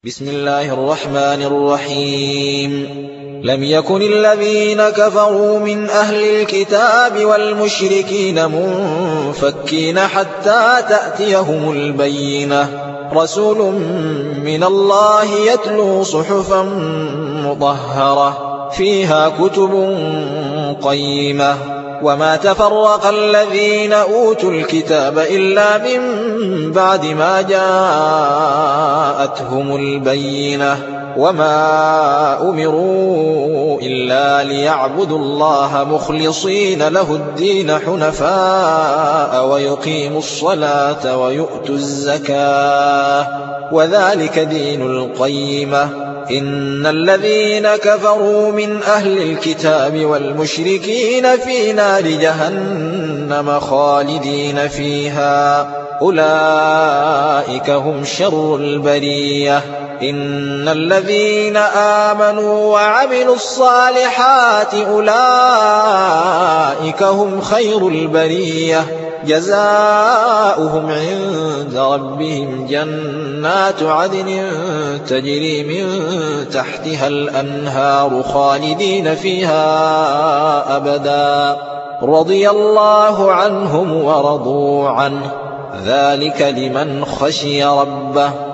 بسم الله الرحمن الرحيم لم يكن الذين كفروا من أهل الكتاب والمشركين منفكين حتى تأتيهم البينة رسول من الله يتلو صحفا مطهرة فيها كتب قيمة وما تفرق الذين أوتوا الكتاب إلا من بعد ما جاءتهم البينة وما أمروا إلا ليعبدوا الله مخلصين له الدين حنفاء ويقيموا الصلاة ويؤتوا الزكاة وذلك دين القيمة إن الذين كفروا من أهل الكتاب والمشركين في نار جهنم خالدين فيها أولئك هم شر البرية إن الذين آمنوا وعملوا الصالحات أولئك هم خير البرية جزاؤهم عند ربهم جنات عدن تجري من تحتها الأنهار خالدين فيها أبدا رضي الله عنهم ورضوا عنه ذلك لمن خشي ربه